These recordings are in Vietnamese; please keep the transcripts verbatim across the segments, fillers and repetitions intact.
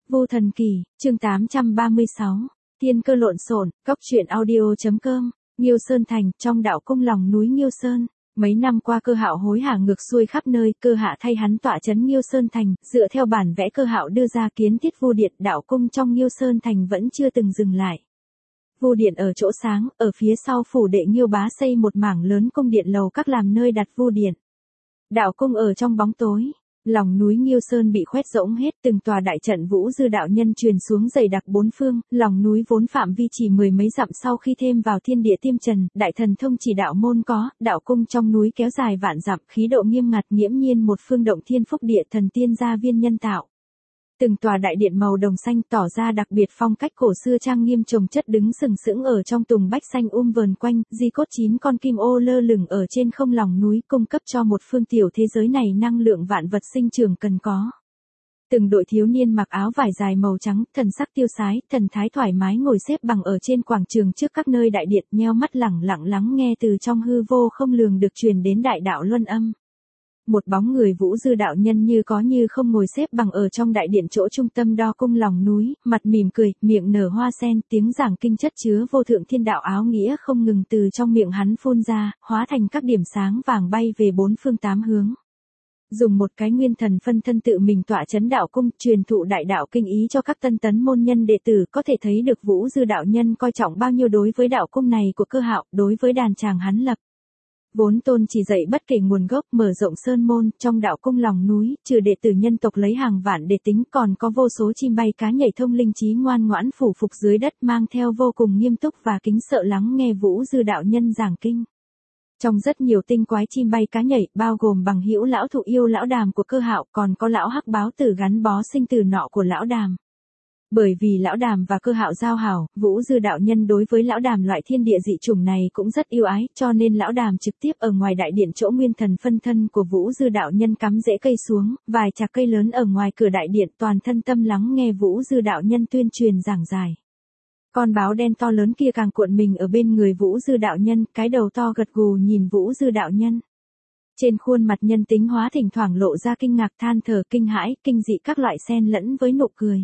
Vu Thần Kỳ, chương tám trăm ba mươi sáu, Thiên Cơ lộn xộn, cóc truyện audio.com, Nghiêu Sơn Thành, trong đạo cung lòng núi Nghiêu Sơn. Mấy năm qua Cơ Hạo hối hả ngược xuôi khắp nơi, Cơ Hạ thay hắn tọa trấn Nghiêu Sơn Thành, dựa theo bản vẽ Cơ Hạo đưa ra kiến thiết Vu Điện, đạo cung trong Nghiêu Sơn Thành vẫn chưa từng dừng lại. Vu Điện ở chỗ sáng, ở phía sau phủ đệ Nghiêu Bá xây một mảng lớn cung điện lầu các làm nơi đặt Vu Điện. Đạo cung ở trong bóng tối. Lòng núi Nghiêu Sơn bị khoét rỗng hết, từng tòa đại trận Vũ Dư đạo nhân truyền xuống dày đặc bốn phương, lòng núi vốn phạm vi chỉ mười mấy dặm sau khi thêm vào thiên địa tiêm trần, đại thần thông chỉ đạo môn có, đạo cung trong núi kéo dài vạn dặm, khí độ nghiêm ngặt nghiễm nhiên một phương động thiên phúc địa thần tiên gia viên nhân tạo. Từng tòa đại điện màu đồng xanh tỏ ra đặc biệt phong cách cổ xưa trang nghiêm chồng chất đứng sừng sững ở trong tùng bách xanh um vờn quanh, di cốt chín con kim ô lơ lửng ở trên không lòng núi cung cấp cho một phương tiểu thế giới này năng lượng vạn vật sinh trưởng cần có. Từng đội thiếu niên mặc áo vải dài màu trắng, thần sắc tiêu sái, thần thái thoải mái ngồi xếp bằng ở trên quảng trường trước các nơi đại điện, nheo mắt lẳng lặng lắng nghe từ trong hư vô không lường được truyền đến đại đạo luân âm. Một bóng người Vũ Dư đạo nhân như có như không ngồi xếp bằng ở trong đại điện chỗ trung tâm đo cung lòng núi, mặt mỉm cười, miệng nở hoa sen, tiếng giảng kinh chất chứa vô thượng thiên đạo áo nghĩa không ngừng từ trong miệng hắn phun ra, hóa thành các điểm sáng vàng bay về bốn phương tám hướng. Dùng một cái nguyên thần phân thân tự mình tọa chấn đạo cung, truyền thụ đại đạo kinh ý cho các tân tấn môn nhân đệ tử, có thể thấy được Vũ Dư đạo nhân coi trọng bao nhiêu đối với đạo cung này của Cơ Hạo, đối với đàn tràng hắn lập. Vốn tôn chỉ dạy bất kể nguồn gốc, mở rộng sơn môn, trong đạo cung lòng núi, trừ đệ tử nhân tộc lấy hàng vạn để tính, còn có vô số chim bay cá nhảy thông linh trí ngoan ngoãn phủ phục dưới đất, mang theo vô cùng nghiêm túc và kính sợ lắng nghe Vũ Dư đạo nhân giảng kinh. Trong rất nhiều tinh quái chim bay cá nhảy, bao gồm bằng hữu lão thụ yêu lão đàm của Cơ Hạo, còn có lão hắc báo tử gắn bó sinh tử nọ của lão đàm. Bởi vì lão đàm và Cơ Hạo giao hảo, Vũ Dư đạo nhân đối với lão đàm loại thiên địa dị chủng này cũng rất yêu ái, cho nên lão đàm trực tiếp ở ngoài đại điện chỗ nguyên thần phân thân của Vũ Dư đạo nhân cắm rễ cây xuống, vài chạc cây lớn ở ngoài cửa đại điện, toàn thân tâm lắng nghe Vũ Dư đạo nhân tuyên truyền giảng giải. Con báo đen to lớn kia càng cuộn mình ở bên người Vũ Dư đạo nhân, cái đầu to gật gù nhìn Vũ Dư đạo nhân. Trên khuôn mặt nhân tính hóa thỉnh thoảng lộ ra kinh ngạc, than thở, kinh hãi, kinh dị các loại xen lẫn với nụ cười.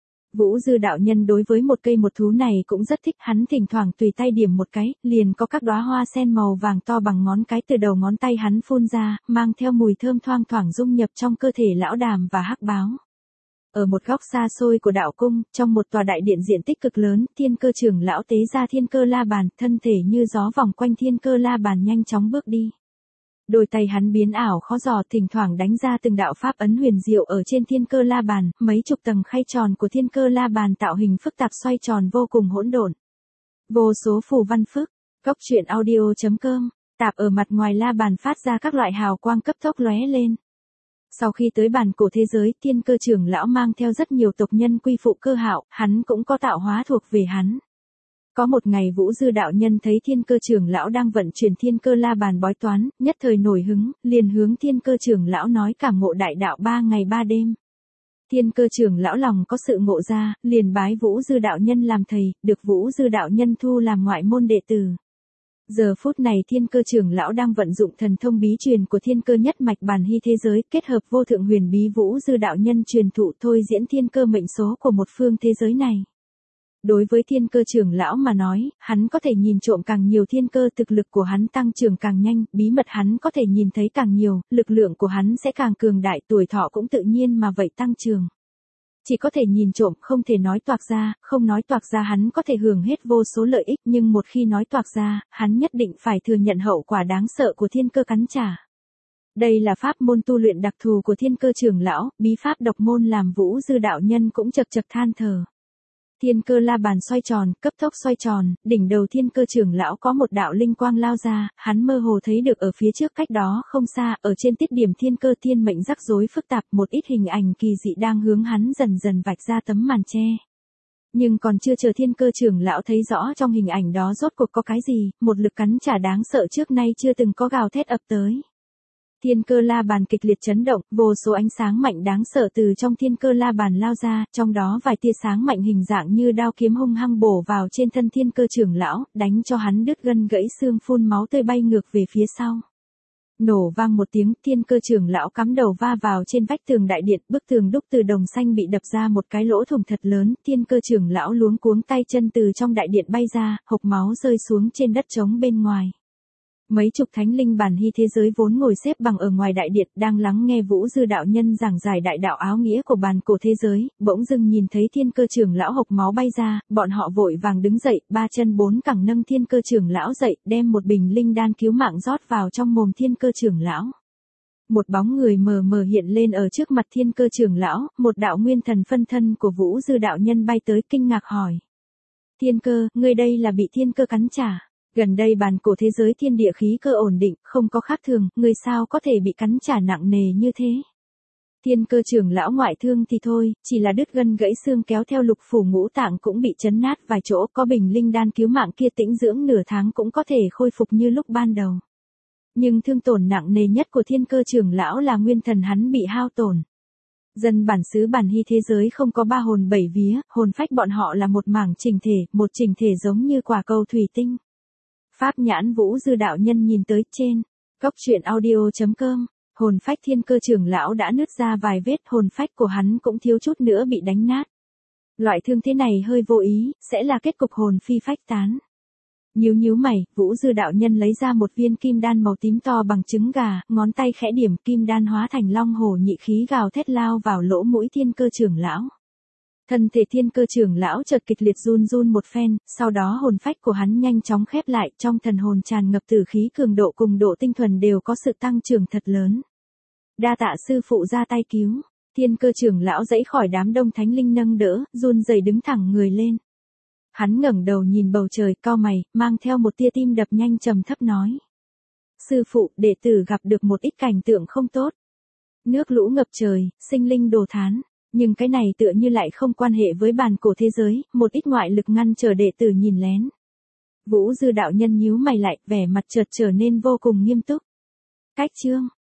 Vũ Dư đạo nhân đối với một cây một thú này cũng rất thích, hắn thỉnh thoảng tùy tay điểm một cái, liền có các đóa hoa sen màu vàng to bằng ngón cái từ đầu ngón tay hắn phun ra, mang theo mùi thơm thoang thoảng dung nhập trong cơ thể lão đàm và hắc báo. Ở một góc xa xôi của đạo cung, trong một tòa đại điện diện tích cực lớn, Thiên Cơ trưởng lão tế ra Thiên Cơ La Bàn, thân thể như gió vòng quanh Thiên Cơ La Bàn nhanh chóng bước đi. Đôi tay hắn biến ảo khó dò, thỉnh thoảng đánh ra từng đạo pháp ấn huyền diệu ở trên Thiên Cơ La Bàn, mấy chục tầng khay tròn của Thiên Cơ La Bàn tạo hình phức tạp xoay tròn vô cùng hỗn độn. Vô số phù văn phức, cóc truyện audio.com, tạp ở mặt ngoài La Bàn phát ra các loại hào quang cấp tốc lóe lên. Sau khi tới bàn cổ thế giới, Thiên Cơ trưởng lão mang theo rất nhiều tộc nhân quy phụ Cơ Hạo, hắn cũng có tạo hóa thuộc về hắn. Có một ngày Vũ Dư đạo nhân thấy Thiên Cơ trưởng lão đang vận chuyển Thiên Cơ La Bàn bói toán, nhất thời nổi hứng, liền hướng Thiên Cơ trưởng lão nói cảm ngộ đại đạo ba ngày ba đêm. Thiên Cơ trưởng lão lòng có sự ngộ ra, liền bái Vũ Dư đạo nhân làm thầy, được Vũ Dư đạo nhân thu làm ngoại môn đệ tử. Giờ phút này Thiên Cơ trưởng lão đang vận dụng thần thông bí truyền của Thiên Cơ nhất mạch bản hy thế giới, kết hợp vô thượng huyền bí Vũ Dư đạo nhân truyền thụ thôi diễn thiên cơ mệnh số của một phương thế giới này. Đối với Thiên Cơ trưởng lão mà nói, hắn có thể nhìn trộm càng nhiều thiên cơ, thực lực của hắn tăng trưởng càng nhanh, bí mật hắn có thể nhìn thấy càng nhiều, lực lượng của hắn sẽ càng cường đại, tuổi thọ cũng tự nhiên mà vậy tăng trưởng. Chỉ có thể nhìn trộm, không thể nói toạc ra, không nói toạc ra hắn có thể hưởng hết vô số lợi ích, nhưng một khi nói toạc ra, hắn nhất định phải thừa nhận hậu quả đáng sợ của thiên cơ cắn trả. Đây là pháp môn tu luyện đặc thù của Thiên Cơ trưởng lão, bí pháp độc môn làm Vũ Dư đạo nhân cũng chật chật than thở. Thiên Cơ La Bàn xoay tròn, cấp tốc xoay tròn, đỉnh đầu Thiên Cơ trưởng lão có một đạo linh quang lao ra, hắn mơ hồ thấy được ở phía trước cách đó không xa, ở trên tiết điểm thiên cơ thiên mệnh rắc rối phức tạp, một ít hình ảnh kỳ dị đang hướng hắn dần dần vạch ra tấm màn che. Nhưng còn chưa chờ Thiên Cơ trưởng lão thấy rõ trong hình ảnh đó rốt cuộc có cái gì, một lực cắn trả đáng sợ trước nay chưa từng có gào thét ập tới. Thiên Cơ La Bàn kịch liệt chấn động, vô số ánh sáng mạnh đáng sợ từ trong Thiên Cơ La Bàn lao ra, trong đó vài tia sáng mạnh hình dạng như đao kiếm hung hăng bổ vào trên thân Thiên Cơ trưởng lão, đánh cho hắn đứt gân gãy xương, phun máu tươi bay ngược về phía sau. Nổ vang một tiếng, Thiên Cơ trưởng lão cắm đầu va vào trên vách tường đại điện, bức tường đúc từ đồng xanh bị đập ra một cái lỗ thủng thật lớn, Thiên Cơ trưởng lão luống cuống tay chân từ trong đại điện bay ra, hộc máu rơi xuống trên đất trống bên ngoài. Mấy chục thánh linh bản hy thế giới vốn ngồi xếp bằng ở ngoài đại điện, đang lắng nghe Vũ Dư đạo nhân giảng giải đại đạo áo nghĩa của bàn cổ thế giới, bỗng dưng nhìn thấy Thiên Cơ trưởng lão hộc máu bay ra, bọn họ vội vàng đứng dậy, ba chân bốn cẳng nâng Thiên Cơ trưởng lão dậy, đem một bình linh đan cứu mạng rót vào trong mồm Thiên Cơ trưởng lão. Một bóng người mờ mờ hiện lên ở trước mặt Thiên Cơ trưởng lão, một đạo nguyên thần phân thân của Vũ Dư đạo nhân bay tới kinh ngạc hỏi: Thiên Cơ, ngươi đây là bị thiên cơ cắn trả? Gần đây bàn cổ thế giới thiên địa khí cơ ổn định, không có khác thường, người sao có thể bị cắn trả nặng nề như thế? Thiên Cơ trưởng lão ngoại thương thì thôi, chỉ là đứt gân gãy xương kéo theo lục phủ ngũ tạng cũng bị chấn nát vài chỗ, có bình linh đan cứu mạng kia tĩnh dưỡng nửa tháng cũng có thể khôi phục như lúc ban đầu. Nhưng thương tổn nặng nề nhất của Thiên Cơ trưởng lão là nguyên thần hắn bị hao tổn. Dân bản xứ bản hy thế giới không có ba hồn bảy vía, hồn phách bọn họ là một mảng chỉnh thể, một chỉnh thể giống như quả cầu thủy tinh. Pháp nhãn Vũ Dư đạo nhân nhìn tới trên, góc truyện audio chấm com, hồn phách Thiên Cơ trưởng lão đã nứt ra vài vết, hồn phách của hắn cũng thiếu chút nữa bị đánh nát. Loại thương thế này hơi vô ý, sẽ là kết cục hồn phi phách tán. Nhíu nhíu mày, Vũ Dư đạo nhân lấy ra một viên kim đan màu tím to bằng trứng gà, ngón tay khẽ điểm, kim đan hóa thành long hổ nhị khí gào thét lao vào lỗ mũi Thiên Cơ trưởng lão. Thân thể Thiên Cơ trưởng lão chợt kịch liệt run run một phen, sau đó hồn phách của hắn nhanh chóng khép lại, trong thần hồn tràn ngập tử khí cường độ cùng độ tinh thuần đều có sự tăng trưởng thật lớn. Đa tạ sư phụ ra tay cứu, Thiên Cơ trưởng lão dãy khỏi đám đông thánh linh nâng đỡ, run rẩy đứng thẳng người lên. Hắn ngẩng đầu nhìn bầu trời, cau mày, mang theo một tia tim đập nhanh trầm thấp nói: Sư phụ, đệ tử gặp được một ít cảnh tượng không tốt. Nước lũ ngập trời, sinh linh đồ thán. Nhưng cái này tựa như lại không quan hệ với bàn cổ thế giới, một ít ngoại lực ngăn trở đệ tử nhìn lén. Vũ Dư đạo nhân nhíu mày lại, vẻ mặt chợt trở nên vô cùng nghiêm túc. Cách chương